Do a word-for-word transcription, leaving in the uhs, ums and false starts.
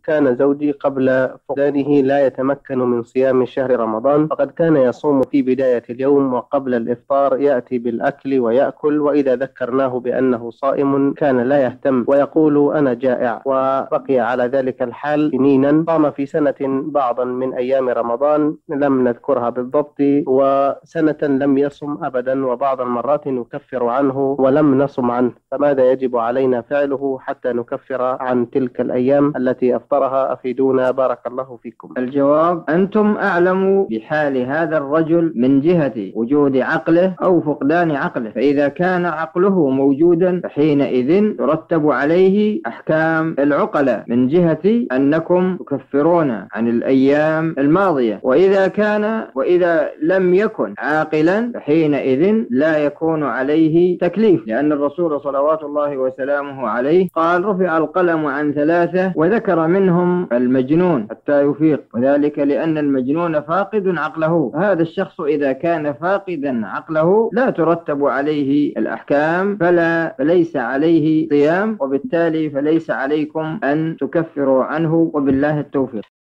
كان زوجي قبل فقدانه لا يتمكن من صيام شهر رمضان، فقد كان يصوم في بداية اليوم وقبل الإفطار يأتي بالأكل ويأكل، وإذا ذكرناه بأنه صائم كان لا يهتم ويقول أنا جائع، وبقي على ذلك الحال سنينا. صام في سنة بعضا من أيام رمضان لم نذكرها بالضبط، وسنة لم يصم أبدا، وبعض المرات نكفر عنه ولم نصم عنه. فماذا يجب علينا فعله حتى نكفر عن تلك الأيام التي أفطرها؟ أفيدونا بارك الله فيكم. الجواب: أنتم أعلم بحال هذا الرجل من جهة وجود عقله أو فقدان عقله، فإذا كان عقله موجودا فحينئذ ترتب عليه أحكام العقلاء من جهة أنكم تكفرون عن الأيام الماضية، وإذا كان وإذا لم يكن عاقلا فحينئذ لا يكون عليه تكليف، لأن الرسول صلوات الله وسلامه عليه قال: رفع القلم عن ثلاثة، وذكر منهم المجنون حتى يفيق، وذلك لأن المجنون فاقد عقله. هذا الشخص إذا كان فاقدا عقله لا ترتب عليه الأحكام، فلا فليس عليه صيام، وبالتالي فليس عليكم أن تكفروا عنه، وبالله التوفيق.